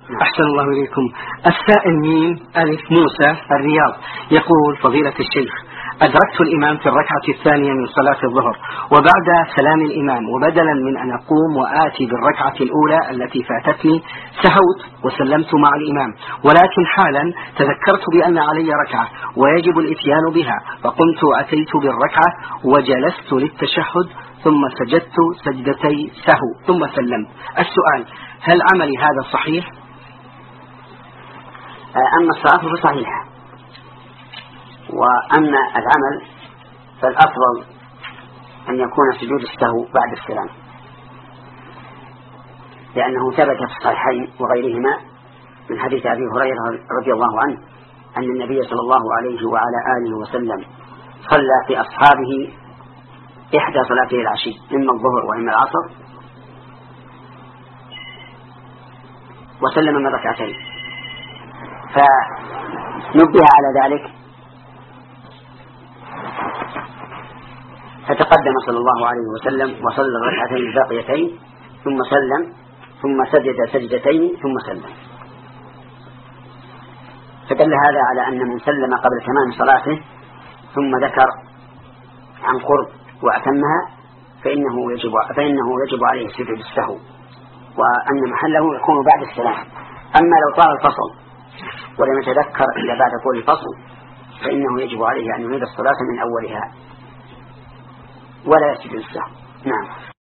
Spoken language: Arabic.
أحسن الله إليكم. السائل ميم ألف موسى الرياض يقول: فضيلة الشيخ، أدركت الإمام في الركعة الثانية من صلاة الظهر وبعد سلام الإمام، وبدلا من أن أقوم وآتي بالركعة الأولى التي فاتتني سهوت وسلمت مع الإمام، ولكن حالا تذكرت بأن علي ركعة ويجب الإتيان بها، فقمت وأتيت بالركعة وجلست للتشهد ثم سجدت سجدتي سهو ثم سلمت. السؤال: هل عملي هذا صحيح؟ أما الصلاة فصحيحة، وأما العمل فالأفضل أن يكون سجود السهو بعد السلام، لأنه ثبت في الصحيحين وغيرهما من حديث أبي هريرة رضي الله عنه أن النبي صلى الله عليه وعلى آله وسلم صلى في أصحابه إحدى صلاتي العشي، إما الظهر وإما العصر، وسلم من ركعتين، فنبه على ذلك فتقدم صلى الله عليه وسلم وصلى الركعتين الباقيتين ثم سلم ثم سجد سجدتين ثم سلم. فدل هذا على أن من سلم قبل تمام صلاته ثم ذكر عن قرب وأتمها فإنه يجب عليه سجود السهو، وأن محله يكون بعد السلام. أما لو طال الفصل ولم يتذكر إلا بعد طول الفصل فإنه يجب عليه أن يعيد الصلاة من أولها ولا يسجد السهو. نعم.